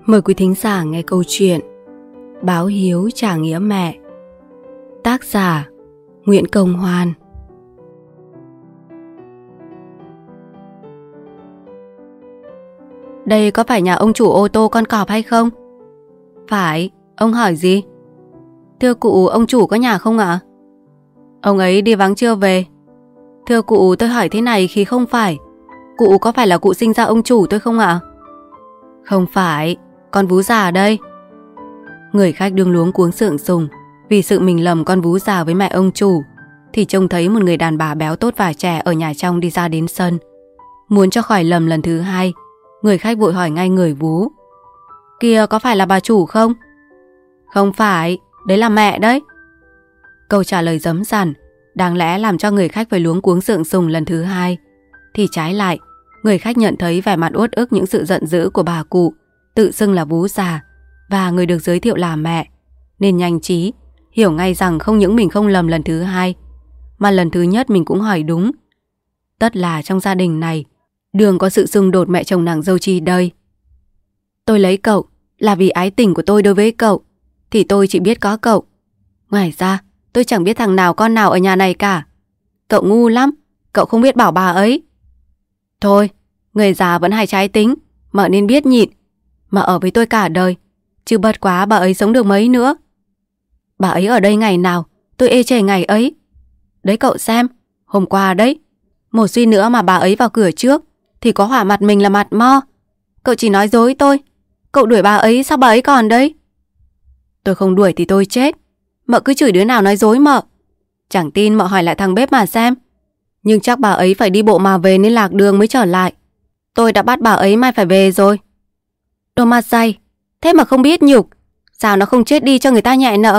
Mời quý thính giả nghe câu chuyện Báo hiếu trả nghĩa mẹ. Tác giả Nguyễn Công Hoan. Đây có phải nhà ông chủ ô tô con cọp hay không? Phải, ông hỏi gì? Thưa cụ, ông chủ có nhà không ạ? Ông ấy đi vắng chưa về? Thưa cụ, tôi hỏi thế này khi không phải. Cụ có phải là cụ sinh ra ông chủ tôi không ạ? Không phải, con vú già đây. Người khách đương luống cuống sượng sùng vì sự mình lầm con vú già với mẹ ông chủ, thì trông thấy một người đàn bà béo tốt và trẻ ở nhà trong đi ra đến sân. Muốn cho khỏi lầm lần thứ hai, người khách vội hỏi ngay người vú: Kìa, có phải là bà chủ không? Không phải, đấy là mẹ đấy. Câu trả lời rấm rẳn đáng lẽ làm cho người khách phải luống cuống sượng sùng lần thứ hai, thì trái lại, người khách nhận thấy vẻ mặt uất ức những sự giận dữ của bà cụ tự xưng là vú già và người được giới thiệu là mẹ, nên nhanh trí hiểu ngay rằng không những mình không lầm lần thứ hai, mà lần thứ nhất mình cũng hỏi đúng. Tất là trong gia đình này đường có sự xung đột mẹ chồng nàng dâu chi đây. Tôi lấy cậu là vì ái tình của tôi đối với cậu, thì tôi chỉ biết có cậu. Ngoài ra tôi chẳng biết thằng nào con nào ở nhà này cả. Cậu ngu lắm, cậu không biết bảo bà ấy. Thôi, người già vẫn hay trái tính, mợ nên biết nhịn, mà ở với tôi cả đời, chứ bất quá bà ấy sống được mấy nữa. Bà ấy ở đây ngày nào tôi ê chề ngày ấy. Đấy cậu xem, hôm qua đấy, một suy nữa mà bà ấy vào cửa trước thì có hỏa mặt mình là mặt mo. Cậu chỉ nói dối tôi. Cậu đuổi bà ấy, sao bà ấy còn đấy? Tôi không đuổi thì tôi chết. Mợ cứ chửi đứa nào nói dối mợ. Chẳng tin mợ hỏi lại thằng bếp mà xem. Nhưng chắc bà ấy phải đi bộ mà về nên lạc đường mới trở lại. Tôi đã bắt bà ấy mai phải về rồi. Đồ mặt dày, thế mà không biết nhục. Sao nó không chết đi cho người ta nhẹ nợ?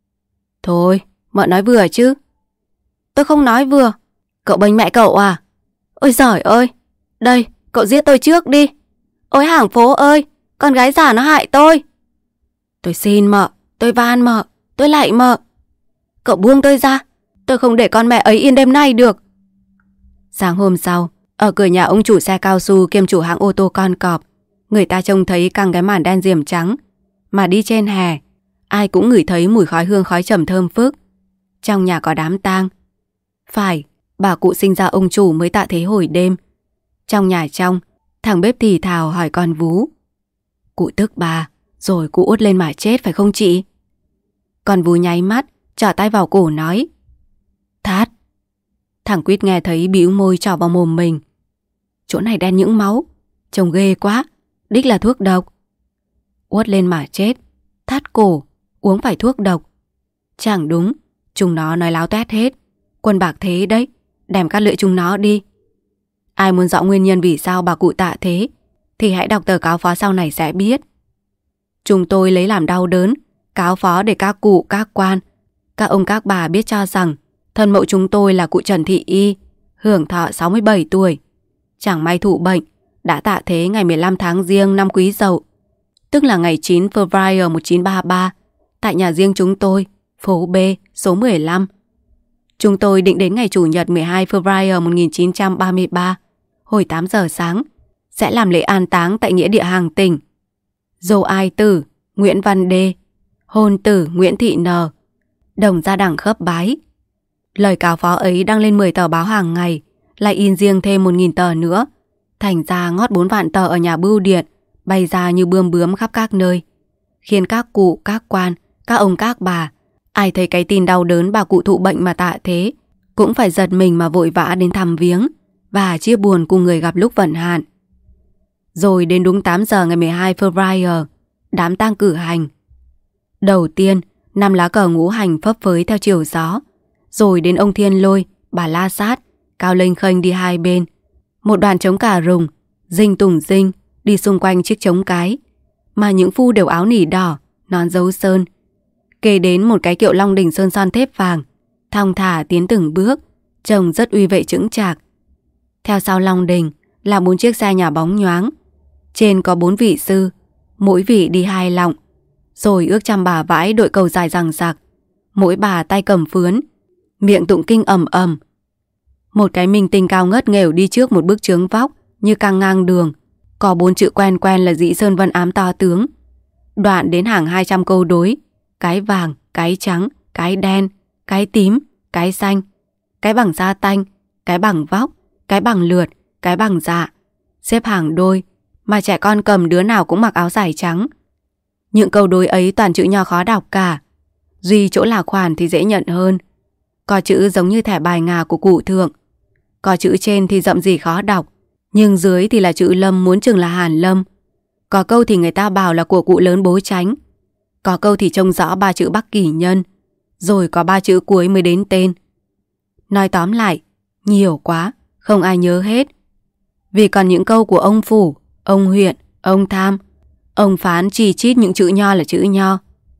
Thôi, mợ nói vừa chứ. Tôi không nói vừa. Cậu bênh mẹ cậu à? Ôi giời ơi, đây, cậu giết tôi trước đi. Ôi hàng phố ơi, con gái già nó hại tôi. Tôi xin mợ, tôi van mợ, tôi lạy mợ. Cậu buông tôi ra, tôi không để con mẹ ấy yên đêm nay được. Sáng hôm sau, ở cửa nhà ông chủ xe cao su kiêm chủ hãng ô tô con cọp, người ta trông thấy căng cái màn đen diềm trắng. Mà đi trên hè, ai cũng ngửi thấy mùi khói hương khói trầm thơm phức. Trong nhà có đám tang. Phải, bà cụ sinh ra ông chủ mới tạ thế hồi đêm. Trong nhà trong, thằng bếp thì thào hỏi con vú: Cụ tức bà, rồi cụ út lên mà chết phải không chị? Con vú nháy mắt, trỏ tay vào cổ nói: Thát. Thằng Quýt nghe thấy bĩu môi trỏ vào mồm mình: Chỗ này đen những máu, trông ghê quá, đích là thuốc độc. Uất lên mà chết, thắt cổ, uống phải thuốc độc. Chẳng đúng, chúng nó nói láo toét hết. Quân bạc thế đấy, đem cắt lưỡi chúng nó đi. Ai muốn rõ nguyên nhân vì sao bà cụ tạ thế thì hãy đọc tờ cáo phó sau này sẽ biết. Chúng tôi lấy làm đau đớn cáo phó để các cụ, các quan, các ông các bà biết cho rằng thân mẫu chúng tôi là cụ Trần Thị Y, hưởng thọ 67 tuổi. Chẳng may thụ bệnh, đã tạ thế ngày 15 tháng Giêng năm Quý Dậu, tức là ngày 9 February 1933, tại nhà riêng chúng tôi, phố B, số 15. Chúng tôi định đến ngày Chủ nhật 12 February 1933, hồi 8 giờ sáng, sẽ làm lễ an táng tại nghĩa địa hàng tỉnh. Dô ai tử Nguyễn Văn D, hôn tử Nguyễn Thị N, đồng gia đẳng khớp bái. Lời cáo phó ấy đăng lên 10 tờ báo hàng ngày, lại in riêng thêm 1.000 tờ nữa. Thành ra ngót 4 vạn tờ ở nhà bưu điện bay ra như bươm bướm khắp các nơi, khiến các cụ, các quan, các ông các bà, ai thấy cái tin đau đớn bà cụ thụ bệnh mà tạ thế, cũng phải giật mình mà vội vã đến thăm viếng và chia buồn cùng người gặp lúc vận hạn. Rồi đến đúng 8 giờ ngày 12 February, đám tang cử hành. Đầu tiên, 5 lá cờ ngũ hành phấp phới theo chiều gió, rồi đến ông Thiên Lôi, bà La Sát, cao lênh khênh đi hai bên. Một đoàn trống cà rùng, dinh tùng dinh, đi xung quanh chiếc trống cái, mà những phu đều áo nỉ đỏ, nón dấu sơn. Kể đến một cái kiệu long đỉnh sơn son thép vàng, thong thả tiến từng bước, trông rất uy vệ chững chạc. Theo sau long đỉnh là 4 chiếc xe nhà bóng nhoáng. Trên có 4 vị sư, mỗi vị đi 2 lọng, rồi ước trăm bà vãi đội cầu dài rằng rạc, mỗi bà tay cầm phướn, miệng tụng kinh ầm ầm. Một cái minh tinh cao ngất nghèo đi trước một bức chướng vóc như căng ngang đường, Có 4 chữ quen quen là Dĩ Sơn Vân Ám to tướng. Đoạn đến hàng 200 câu đối. Cái vàng, cái trắng, cái đen, cái tím, cái xanh, cái bằng da tanh, cái bằng vóc, cái bằng lượt, cái bằng dạ. Xếp hàng đôi, mà trẻ con cầm đứa nào cũng mặc áo dài trắng. Những câu đối ấy toàn chữ nho khó đọc cả. Duy chỗ là khoản thì dễ nhận hơn. Có chữ giống như thẻ bài ngà của cụ thượng. Có chữ trên thì rậm rì khó đọc, nhưng dưới thì là chữ Lâm muốn chừng là Hàn Lâm. Có câu thì người ta bảo là của cụ lớn bố Tránh. Có câu thì trông rõ 3 chữ Bắc Kỷ Nhân. Rồi có 3 chữ cuối mới đến tên. Nói tóm lại, nhiều quá, không ai nhớ hết. Vì còn những câu của ông Phủ, ông Huyện, ông Tham, ông Phán chỉ chít những chữ nho là chữ nho.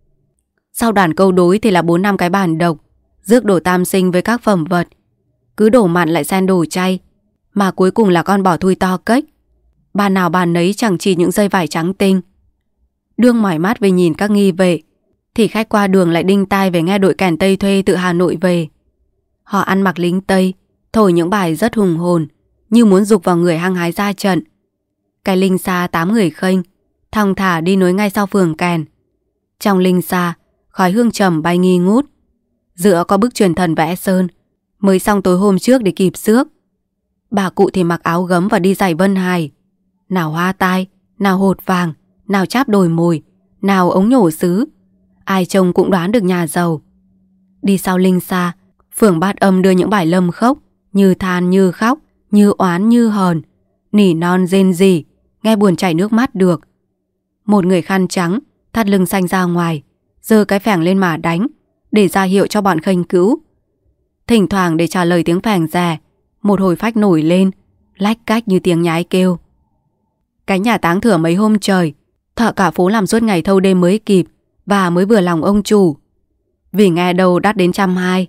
Sau đoàn câu đối thì là 4-5 cái bàn độc, rước đồ tam sinh với các phẩm vật. Cứ đổ mặn lại xen đồ chay, mà cuối cùng là con bò thui to cách. Bàn nào bàn nấy chẳng chỉ những dây vải trắng tinh. Đương mỏi mắt về nhìn các nghi vệ, thì khách qua đường lại đinh tai về nghe đội kèn Tây thuê từ Hà Nội về. Họ ăn mặc lính Tây, thổi những bài rất hùng hồn, như muốn giục vào người hăng hái ra trận. Cái linh xa 8 người khênh, thong thả đi nối ngay sau phường kèn. Trong linh xa, khói hương trầm bay nghi ngút. Giữa có bức truyền thần vẽ sơn, mới xong tối hôm trước để kịp xước. Bà cụ thì mặc áo gấm và đi giày vân hài. Nào hoa tai, nào hột vàng, nào cháp đồi mồi, nào ống nhổ sứ. Ai trông cũng đoán được nhà giàu. Đi sau linh xa, phường Bát Âm đưa những bài lâm khốc, như than như khóc, như oán như hờn, nỉ non rên rỉ, nghe buồn chảy nước mắt được. Một người khăn trắng, thắt lưng xanh ra ngoài, giơ cái phèng lên mà đánh, để ra hiệu cho bọn khênh cữu. Thỉnh thoảng để trả lời tiếng phèng rè, một hồi phách nổi lên, lách cách như tiếng nhái kêu. Cái nhà táng thửa mấy hôm trời, thợ cả phố làm suốt ngày thâu đêm mới kịp, và mới vừa lòng ông chủ. Vì nghe đầu đắt đến 120.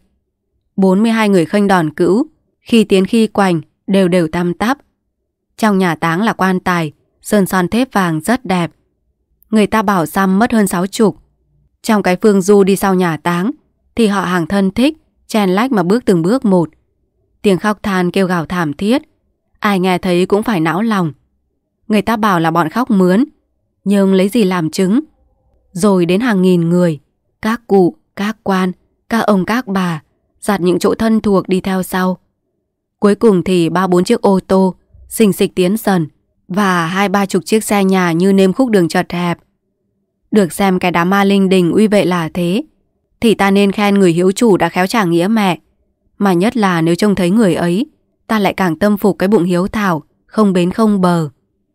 42 người khênh đòn cữu, khi tiến khi quành, đều đều tăm tắp. Trong nhà táng là quan tài, sơn son thép vàng rất đẹp. Người ta bảo xăm mất hơn 60. Trong cái phương du đi sau nhà táng, thì họ hàng thân thích, chen lách mà bước từng bước một. Tiếng khóc than kêu gào thảm thiết, ai nghe thấy cũng phải não lòng. Người ta bảo là bọn khóc mướn, nhưng lấy gì làm chứng? Rồi đến hàng nghìn người, các cụ, các quan, các ông các bà, giặt những chỗ thân thuộc đi theo sau. Cuối cùng thì 3-4 chiếc ô tô, xình xịch tiến dần, và 20-30 chiếc xe nhà như nêm khúc đường chật hẹp. Được xem cái đám ma linh đình uy vệ là thế, thì ta nên khen người hiếu chủ đã khéo trả nghĩa mẹ. Mà nhất là nếu trông thấy người ấy, ta lại càng tâm phục cái bụng hiếu thảo, không bến không bờ.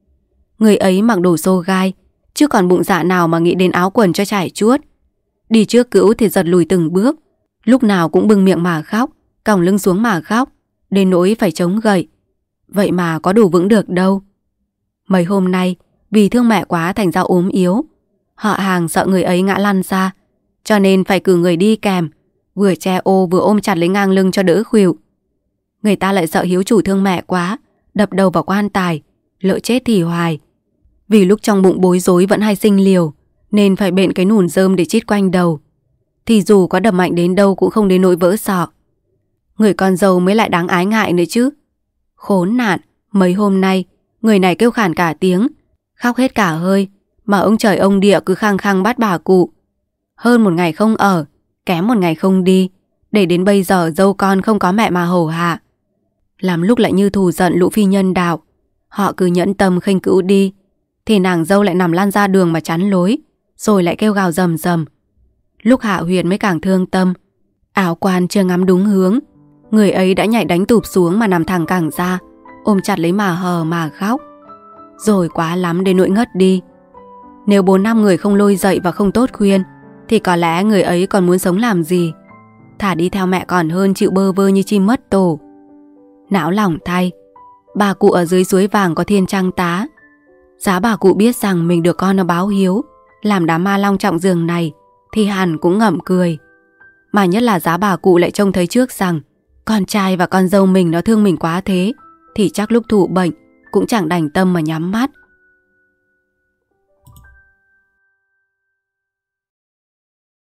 Người ấy mặc đồ xô gai, chứ còn bụng dạ nào mà nghĩ đến áo quần cho trải chuốt. Đi trước cữu thì giật lùi từng bước, lúc nào cũng bưng miệng mà khóc, còng lưng xuống mà khóc, đến nỗi phải chống gậy. Vậy mà có đủ vững được đâu. Mấy hôm nay, vì thương mẹ quá thành ra ốm yếu, họ hàng sợ người ấy ngã lăn ra, cho nên phải cử người đi kèm, vừa che ô vừa ôm chặt lấy ngang lưng cho đỡ khuỵu. Người ta lại sợ hiếu chủ thương mẹ quá, đập đầu vào quan tài, lỡ chết thì hoài. Vì lúc trong bụng bối rối vẫn hay sinh liều, nên phải bện cái nùn rơm để chít quanh đầu. Thì dù có đập mạnh đến đâu cũng không đến nỗi vỡ sọ. Người con dâu mới lại đáng ái ngại nữa chứ. Khốn nạn, mấy hôm nay người này kêu khản cả tiếng, khóc hết cả hơi, mà ông trời ông địa cứ khăng khăng bắt bà cụ. Hơn một ngày không ở, kém một ngày không đi, để đến bây giờ dâu con không có mẹ mà hầu hạ. Làm lúc lại như thù giận lũ phi nhân đạo. Họ cứ nhẫn tâm khênh cữu đi, thì nàng dâu lại nằm lăn ra đường mà chắn lối, rồi lại kêu gào rầm rầm. Lúc Hạ Huyền mới càng thương tâm. Áo quan chưa ngắm đúng hướng, người ấy đã nhảy đánh tụp xuống mà nằm thẳng cẳng ra, ôm chặt lấy mà hờ mà khóc. Rồi quá lắm đến nỗi ngất đi. Nếu 4-5 người không lôi dậy và không tốt khuyên, thì có lẽ người ấy còn muốn sống làm gì. Thả đi theo mẹ còn hơn chịu bơ vơ như chim mất tổ. Não lòng thay, bà cụ ở dưới suối vàng có thiên trăng tá. Giá bà cụ biết rằng mình được con nó báo hiếu, làm đám ma long trọng giường này, thì hẳn cũng ngậm cười. Mà nhất là giá bà cụ lại trông thấy trước rằng con trai và con dâu mình nó thương mình quá thế, thì chắc lúc thụ bệnh cũng chẳng đành tâm mà nhắm mắt.